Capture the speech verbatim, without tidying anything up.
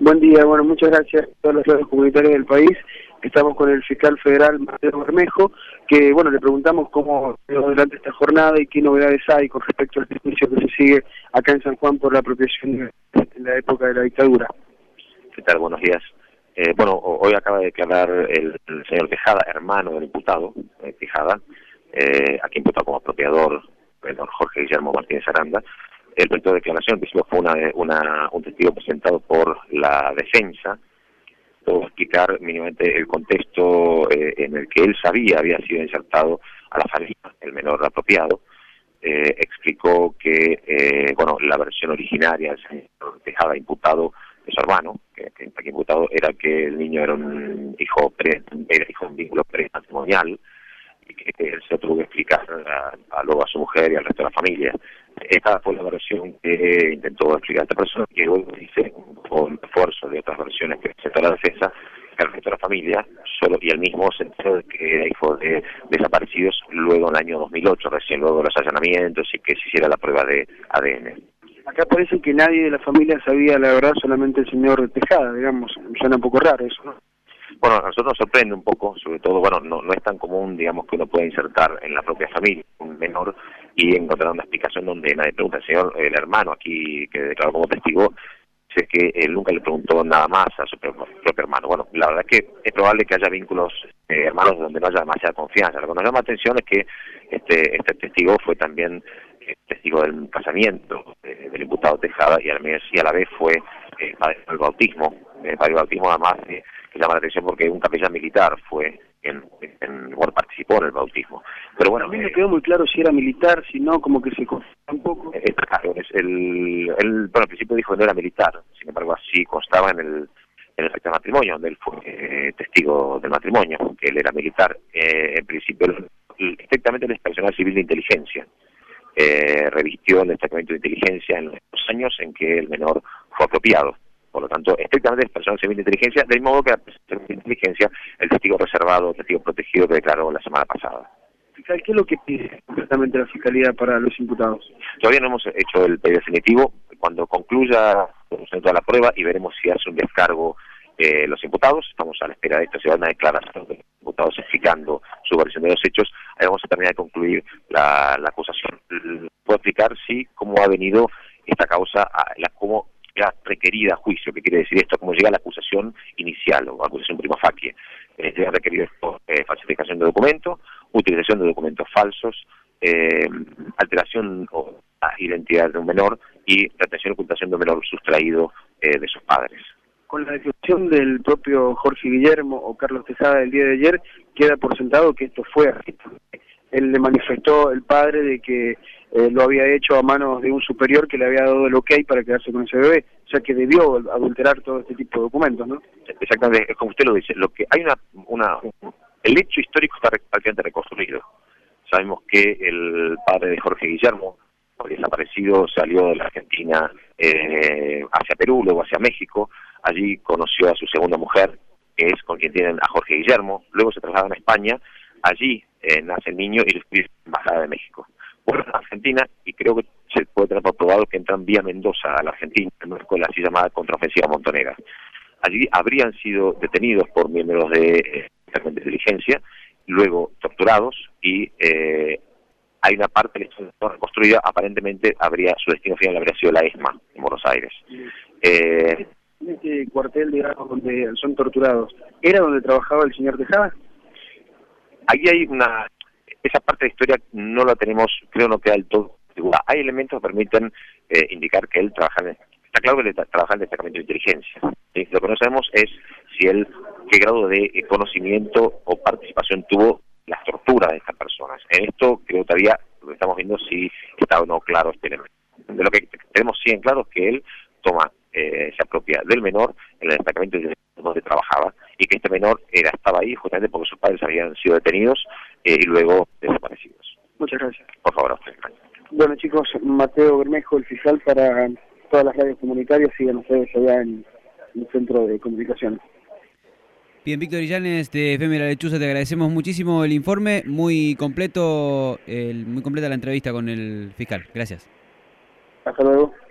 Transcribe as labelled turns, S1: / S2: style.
S1: Buen día, bueno, muchas gracias a todos los radios comunitarios del país. Estamos con el fiscal federal Mateo Bermejo, que bueno, le preguntamos cómo lleva adelante esta jornada y qué novedades hay con respecto al juicio que se sigue acá en San Juan por la apropiación en la época de la dictadura.
S2: ¿Qué tal? Buenos días. Eh, bueno, hoy acaba de declarar el, el señor Tejada, hermano del imputado, eh, Tejada, eh, aquí imputado como apropiador, el don Jorge Guillermo Martínez Aranda. El proyecto de declaración, que fue una, una, un testigo presentado por la defensa, puedo explicar mínimamente el contexto eh, en el que él sabía había sido insertado a la familia, el menor apropiado. Eh, explicó que, eh, bueno, la versión originaria del señor Tejada imputado de su hermano, que, que, que imputado era que el niño era un hijo pre, era hijo de un vínculo prematrimonial, y que él se tuvo que explicar a, a luego a su mujer y al resto de la familia. Esta fue la versión que intentó explicar esta persona, que hoy dice, con esfuerzo de otras versiones que presentó la defensa, que el resto de la familia, solo y él mismo se enteró de que era hijo de desaparecidos luego en el año dos mil ocho, recién luego de los allanamientos y que se hiciera la prueba de A D N.
S1: Acá parece que nadie de la familia sabía la verdad, solamente el señor Tejada, digamos, suena un poco raro eso, ¿no?
S2: Bueno, a nosotros nos sorprende un poco, sobre todo, bueno, no, no es tan común, digamos, que uno pueda insertar en la propia familia un menor y encontrar una explicación donde nadie pregunta. El señor, el hermano aquí que declaró como testigo, es que él nunca le preguntó nada más a su propio, propio hermano. Bueno, la verdad es que es probable que haya vínculos eh, hermanos donde no haya demasiada confianza. Lo que nos llama la atención es que este, este testigo fue también eh, testigo del casamiento eh, del imputado Tejada y a la vez, y a la vez fue eh, padre del bautismo. Eh, padre del bautismo además eh, que llama la atención porque un capellán militar fue en, en bueno, participó en el bautismo. Pero bueno,
S1: a mí me quedó muy claro si era militar, si no, como que se confundió un poco.
S2: Eh, claro, es el, él, bueno, al principio dijo que no era militar, sin embargo así constaba en el en el acta de matrimonio, donde él fue eh, testigo del matrimonio, que él era militar. Eh, en principio, estrictamente el personal civil de inteligencia. Eh, revistió el destacamento de inteligencia en los años en que el menor fue apropiado. Por lo tanto, estrictamente el personal civil de inteligencia, del modo que la personal de inteligencia, el testigo reservado, el testigo protegido que declaró la semana pasada.
S1: ¿Qué es lo que pide concretamente la Fiscalía para los imputados?
S2: Todavía no hemos hecho el pedido definitivo. Cuando concluya toda la prueba y veremos si hace un descargo eh, los imputados, estamos a la espera de esto, se van a declarar los imputados explicando su versión de los hechos, ahí vamos a terminar de concluir la, la acusación. Puedo explicar, sí, cómo ha venido esta causa, a la, cómo ya requerida a juicio, que quiere decir esto, cómo llega la acusación inicial o acusación prima facie. Eh, llega requerido por eh, falsificación de documentos, utilización de documentos falsos, eh, alteración o identidad de un menor y retención y ocultación de un menor sustraído eh, de sus padres.
S1: Con la declaración del propio Jorge Guillermo o Carlos Tejada del día de ayer, queda por sentado que esto fue así. Él le manifestó el padre de que eh, lo había hecho a manos de un superior que le había dado el ok para quedarse con ese bebé, o sea que debió adulterar todo este tipo de documentos, ¿no?
S2: Exactamente, es como usted lo dice, lo que hay una, una el hecho histórico está prácticamente reconstruido. Sabemos que el padre de Jorge Guillermo, desaparecido, salió de la Argentina eh, hacia Perú, luego hacia México, allí conoció a su segunda mujer, que es con quien tienen a Jorge Guillermo, luego se trasladan a España, allí eh, nace el niño y lo escribe en la Embajada de México. Bueno, a Argentina, y creo que se puede tener por probado que entran vía Mendoza a la Argentina, en una escuela así llamada Contraofensiva Montonera. Allí habrían sido detenidos por miembros de eh, de inteligencia, luego torturados y eh, hay una parte de la historia reconstruida, aparentemente habría su destino final habría sido la ESMA en Buenos Aires. Eh,
S1: este cuartel, digamos, donde son torturados, ¿era donde trabajaba el señor Tejada?
S2: Ahí hay una, esa parte de historia no la tenemos, creo no queda del todo segura. Hay elementos que permiten eh, indicar que él trabaja en, está claro que él trabaja en el destacamento de inteligencia. ¿Sí? Lo que no sabemos es si él, qué grado de conocimiento o participación tuvo las torturas de estas personas. En esto creo que todavía lo que estamos viendo si está o no claro este elemento. De lo que tenemos sí en claro es que él toma, eh, se apropia del menor en el destacamento donde trabajaba y que este menor era estaba ahí justamente porque sus padres habían sido detenidos eh, y luego desaparecidos.
S1: Muchas gracias.
S2: Por favor, a usted.
S1: Bueno chicos, Mateo Bermejo, el fiscal para todas las radios comunitarias, sigan ustedes allá en el centro de comunicación.
S3: Bien, Víctor Illanes de F M La Lechuza, te agradecemos muchísimo el informe, muy completo, el, muy completa la entrevista con el fiscal. Gracias.
S1: Hasta luego.